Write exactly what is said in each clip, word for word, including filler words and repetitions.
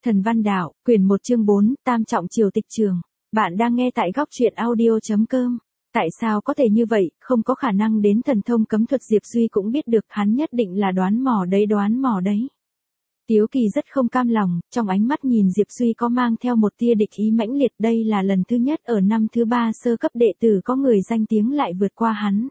Thần Văn Đạo, quyển một chương bốn, Tam Trọng Triều Tịch Trường. Bạn đang nghe tại góc truyện audio.com. Tại sao có thể như vậy, không có khả năng đến thần thông cấm thuật Diệp Duy cũng biết được, hắn nhất định là đoán mò đấy đoán mò đấy. Tiếu Kỳ rất không cam lòng, trong ánh mắt nhìn Diệp Duy có mang theo một tia địch ý mãnh liệt, đây là lần thứ nhất ở năm thứ ba sơ cấp đệ tử có người danh tiếng lại vượt qua hắn.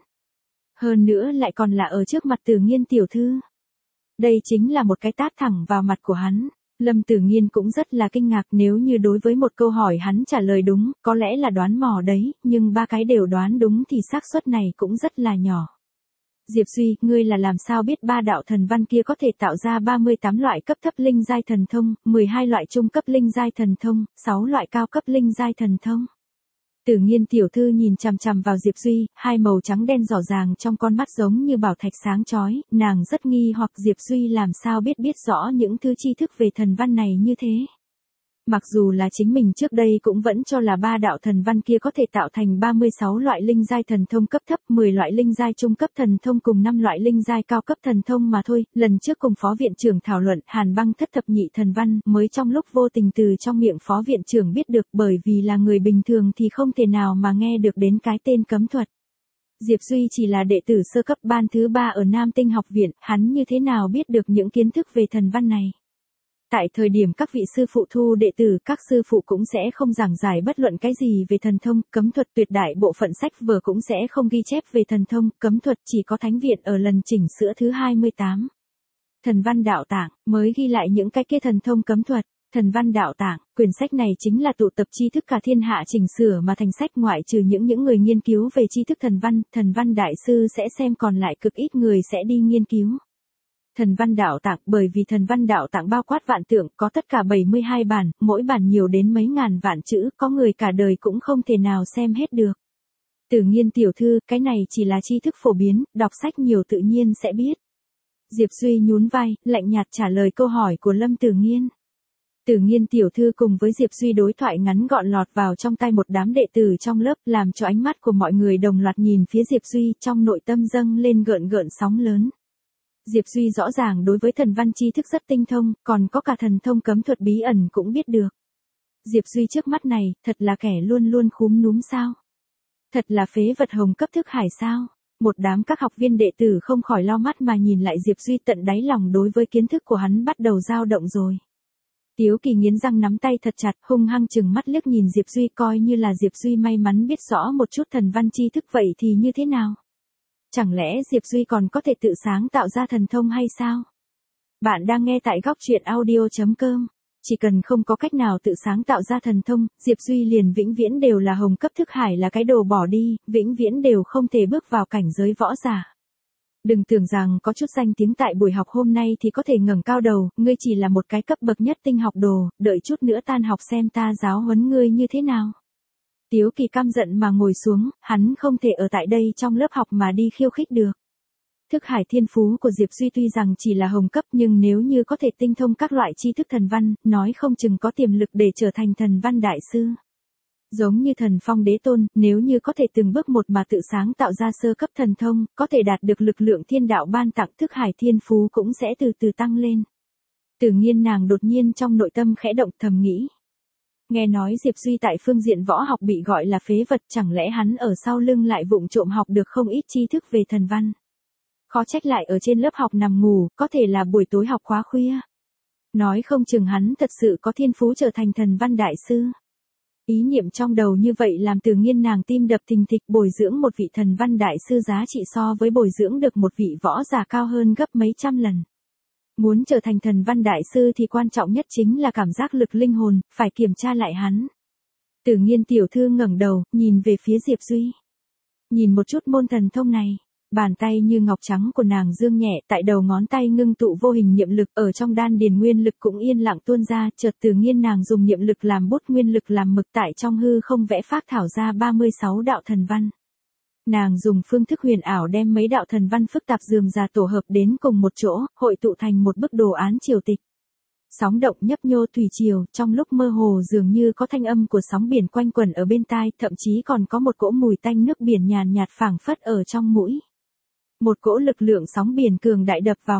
Hơn nữa lại còn là ở trước mặt Tử Nghiên tiểu thư. Đây chính là một cái tát thẳng vào mặt của hắn. Lâm Tử Nghiên cũng rất là kinh ngạc, nếu như đối với một câu hỏi hắn trả lời đúng, có lẽ là đoán mò đấy, nhưng ba cái đều đoán đúng thì xác suất này cũng rất là nhỏ. Diệp Duy, ngươi là làm sao biết ba đạo thần văn kia có thể tạo ra ba mươi tám loại cấp thấp linh giai thần thông, mười hai loại trung cấp linh giai thần thông, sáu loại cao cấp linh giai thần thông? Tử Nghiên tiểu thư nhìn chằm chằm vào Diệp Duy, hai màu trắng đen rõ ràng trong con mắt giống như bảo thạch sáng chói, nàng rất nghi hoặc Diệp Duy làm sao biết biết rõ những thứ tri thức về thần văn này như thế. Mặc dù là chính mình trước đây cũng vẫn cho là ba đạo thần văn kia có thể tạo thành ba mươi sáu loại linh giai thần thông cấp thấp, mười loại linh giai trung cấp thần thông cùng năm loại linh giai cao cấp thần thông mà thôi, lần trước cùng phó viện trưởng thảo luận Hàn Băng thất thập nhị thần văn mới trong lúc vô tình từ trong miệng phó viện trưởng biết được, bởi vì là người bình thường thì không thể nào mà nghe được đến cái tên cấm thuật. Diệp Duy chỉ là đệ tử sơ cấp ban thứ ba ở Nam Tinh học viện, hắn như thế nào biết được những kiến thức về thần văn này? Tại thời điểm các vị sư phụ thu đệ tử, các sư phụ cũng sẽ không giảng giải bất luận cái gì về thần thông, cấm thuật, tuyệt đại bộ phận sách vở cũng sẽ không ghi chép về thần thông, cấm thuật, chỉ có Thánh viện ở lần chỉnh sửa thứ hai mươi tám. Thần Văn Đạo Tạng mới ghi lại những cái kia thần thông cấm thuật. Thần Văn Đạo Tạng, quyển sách này chính là tụ tập tri thức cả thiên hạ chỉnh sửa mà thành sách, ngoại trừ những những người nghiên cứu về tri thức thần văn, thần văn đại sư sẽ xem, còn lại cực ít người sẽ đi nghiên cứu. Thần Văn Đạo Tạng, bởi vì Thần Văn Đạo Tạng bao quát vạn tượng, có tất cả bảy mươi hai bản, mỗi bản nhiều đến mấy ngàn vạn chữ, có người cả đời cũng không thể nào xem hết được. Tử Nghiên tiểu thư, cái này chỉ là tri thức phổ biến, đọc sách nhiều tự nhiên sẽ biết. Diệp Duy nhún vai, lạnh nhạt trả lời câu hỏi của Lâm Tử Nghiên. Tử Nghiên tiểu thư cùng với Diệp Duy đối thoại ngắn gọn lọt vào trong tay một đám đệ tử trong lớp, làm cho ánh mắt của mọi người đồng loạt nhìn phía Diệp Duy, trong nội tâm dâng lên gợn gợn sóng lớn. Diệp Duy rõ ràng đối với thần văn tri thức rất tinh thông, còn có cả thần thông cấm thuật bí ẩn cũng biết được. Diệp Duy trước mắt này, thật là kẻ luôn luôn khúm núm sao? Thật là phế vật hồng cấp thức hải sao? Một đám các học viên đệ tử không khỏi lau mắt mà nhìn lại Diệp Duy, tận đáy lòng đối với kiến thức của hắn bắt đầu dao động rồi. Tiếu Kỳ nghiến răng nắm tay thật chặt, hung hăng chừng mắt liếc nhìn Diệp Duy, coi như là Diệp Duy may mắn biết rõ một chút thần văn tri thức vậy thì như thế nào? Chẳng lẽ Diệp Duy còn có thể tự sáng tạo ra thần thông hay sao? Bạn đang nghe tại góc truyện audio.com. Chỉ cần không có cách nào tự sáng tạo ra thần thông, Diệp Duy liền vĩnh viễn đều là hồng cấp thức hải, là cái đồ bỏ đi, vĩnh viễn đều không thể bước vào cảnh giới võ giả. Đừng tưởng rằng có chút danh tiếng tại buổi học hôm nay thì có thể ngẩng cao đầu, ngươi chỉ là một cái cấp bậc nhất tinh học đồ, đợi chút nữa tan học xem ta giáo huấn ngươi như thế nào. Tiếu Kỳ căm giận mà ngồi xuống, hắn không thể ở tại đây trong lớp học mà đi khiêu khích được. Thức hải thiên phú của Diệp Duy tuy rằng chỉ là hồng cấp, nhưng nếu như có thể tinh thông các loại tri thức thần văn, nói không chừng có tiềm lực để trở thành thần văn đại sư. Giống như Thần Phong Đế Tôn, nếu như có thể từng bước một mà tự sáng tạo ra sơ cấp thần thông, có thể đạt được lực lượng thiên đạo ban tặng, thức hải thiên phú cũng sẽ từ từ tăng lên. Tử Nghiên nàng đột nhiên trong nội tâm khẽ động, thầm nghĩ. Nghe nói Diệp Duy tại phương diện võ học bị gọi là phế vật, chẳng lẽ hắn ở sau lưng lại vụng trộm học được không ít tri thức về thần văn. Khó trách lại ở trên lớp học nằm ngủ, có thể là buổi tối học khóa khuya. Nói không chừng hắn thật sự có thiên phú trở thành thần văn đại sư. Ý niệm trong đầu như vậy làm Tử Nghiên nàng tim đập thình thịch, bồi dưỡng một vị thần văn đại sư giá trị so với bồi dưỡng được một vị võ giả cao hơn gấp mấy trăm lần. Muốn trở thành thần văn đại sư thì quan trọng nhất chính là cảm giác lực linh hồn, phải kiểm tra lại hắn. Tử Nghiên tiểu thư ngẩng đầu, nhìn về phía Diệp Duy. Nhìn một chút môn thần thông này, bàn tay như ngọc trắng của nàng dương nhẹ, tại đầu ngón tay ngưng tụ vô hình niệm lực, ở trong đan điền nguyên lực cũng yên lặng tuôn ra, chợt Tử Nghiên nàng dùng niệm lực làm bút, nguyên lực làm mực, tại trong hư không vẽ phác thảo ra ba mươi sáu đạo thần văn. Nàng dùng phương thức huyền ảo đem mấy đạo thần văn phức tạp rườm rà tổ hợp đến cùng một chỗ, hội tụ thành một bức đồ án triều tịch. Sóng động nhấp nhô thủy triều, trong lúc mơ hồ dường như có thanh âm của sóng biển quanh quẩn ở bên tai, thậm chí còn có một cỗ mùi tanh nước biển nhàn nhạt phảng phất ở trong mũi. Một cỗ lực lượng sóng biển cường đại đập vào mặt,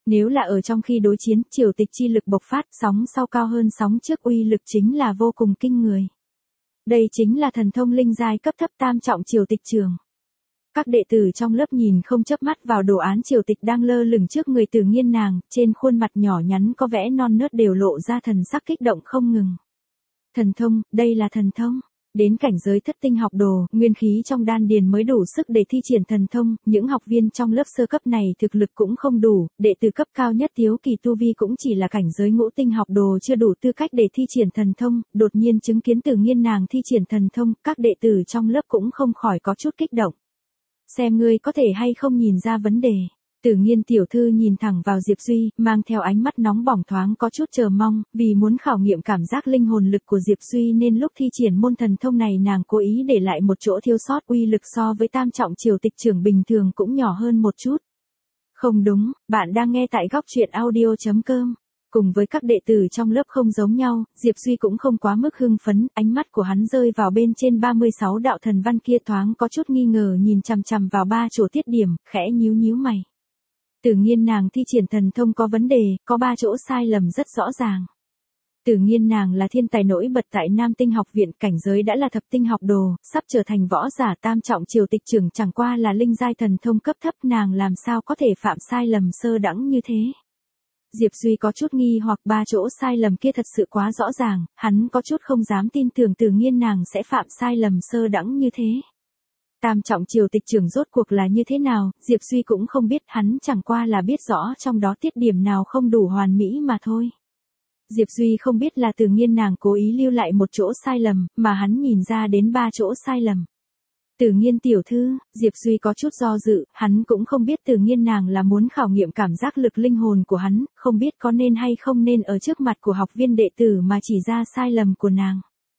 Nếu là ở trong khi đối chiến, triều tịch chi lực bộc phát, sóng sau cao hơn sóng trước, uy lực chính là vô cùng kinh người. Đây chính là thần thông linh giai cấp thấp tam trọng triều tịch trường. Các đệ tử trong lớp nhìn không chớp mắt vào đồ án triều tịch đang lơ lửng trước người Tử Nghiên nàng, trên khuôn mặt nhỏ nhắn có vẽ non nớt đều lộ ra thần sắc kích động không ngừng. Thần thông, đây là thần thông. Đến cảnh giới thất tinh học đồ, nguyên khí trong đan điền mới đủ sức để thi triển thần thông, những học viên trong lớp sơ cấp này thực lực cũng không đủ, đệ tử cấp cao nhất thiếu kỳ tu vi cũng chỉ là cảnh giới ngũ tinh học đồ chưa đủ tư cách để thi triển thần thông, đột nhiên chứng kiến Tử Nghiên nàng thi triển thần thông, các đệ tử trong lớp cũng không khỏi có chút kích động. Xem ngươi có thể hay không nhìn ra vấn đề. Tử Nghiên tiểu thư nhìn thẳng vào Diệp Duy, mang theo ánh mắt nóng bỏng thoáng có chút chờ mong, vì muốn khảo nghiệm cảm giác linh hồn lực của Diệp Duy nên lúc thi triển môn thần thông này nàng cố ý để lại một chỗ thiếu sót, uy lực so với tam trọng triều tịch trưởng bình thường cũng nhỏ hơn một chút. Không đúng, bạn đang nghe tại góc truyện audio chấm com. Cùng với các đệ tử trong lớp không giống nhau, Diệp Duy cũng không quá mức hưng phấn, ánh mắt của hắn rơi vào bên trên ba mươi sáu đạo thần văn kia thoáng có chút nghi ngờ nhìn chằm chằm vào ba chỗ tiết điểm, khẽ nhíu nhíu mày. Tử Nghiên nàng thi triển thần thông có vấn đề, có ba chỗ sai lầm rất rõ ràng. Tử Nghiên nàng là thiên tài nổi bật tại Nam Tinh học viện, cảnh giới đã là thập tinh học đồ, sắp trở thành võ giả tam trọng triều tịch trưởng, chẳng qua là linh giai thần thông cấp thấp, nàng làm sao có thể phạm sai lầm sơ đẳng như thế. Diệp Duy có chút nghi hoặc, ba chỗ sai lầm kia thật sự quá rõ ràng, hắn có chút không dám tin tưởng Tử Nghiên nàng sẽ phạm sai lầm sơ đẳng như thế. Tam trọng triều tịch trưởng rốt cuộc là như thế nào, Diệp Duy cũng không biết, hắn chẳng qua là biết rõ trong đó tiết điểm nào không đủ hoàn mỹ mà thôi. Diệp Duy không biết là Tử Nghiên nàng cố ý lưu lại một chỗ sai lầm, mà hắn nhìn ra đến ba chỗ sai lầm. Tử Nghiên tiểu thư, Diệp Duy có chút do dự, hắn cũng không biết Tử Nghiên nàng là muốn khảo nghiệm cảm giác lực linh hồn của hắn, không biết có nên hay không nên ở trước mặt của học viên đệ tử mà chỉ ra sai lầm của nàng.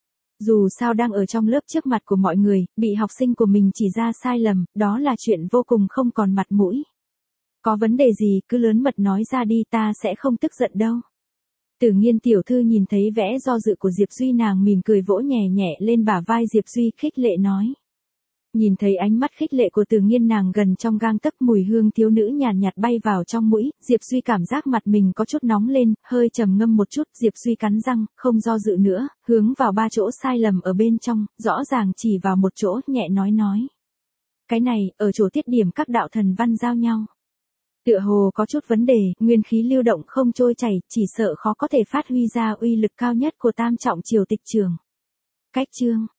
Dù sao đang ở trong lớp trước mặt của mọi người, bị học sinh của mình chỉ ra sai lầm, đó là chuyện vô cùng không còn mặt mũi. Có vấn đề gì cứ lớn mật nói ra đi, ta sẽ không tức giận đâu. Tử Nghiên tiểu thư nhìn thấy vẻ do dự của Diệp Duy, nàng mỉm cười vỗ nhẹ nhẹ lên bả vai Diệp Duy, khích lệ nói. Nhìn thấy ánh mắt khích lệ của Tử Nghiên nàng gần trong gang tấc, mùi hương thiếu nữ nhàn nhạt bay vào trong mũi, Diệp Duy cảm giác mặt mình có chút nóng lên, hơi trầm ngâm một chút, Diệp Duy cắn răng, không do dự nữa, hướng vào ba chỗ sai lầm ở bên trong, rõ ràng chỉ vào một chỗ, nhẹ nói nói. Cái này, ở chỗ tiết điểm các đạo thần văn giao nhau. Tựa hồ có chút vấn đề, nguyên khí lưu động không trôi chảy, chỉ sợ khó có thể phát huy ra uy lực cao nhất của tam trọng triều tịch trường. Cách chương,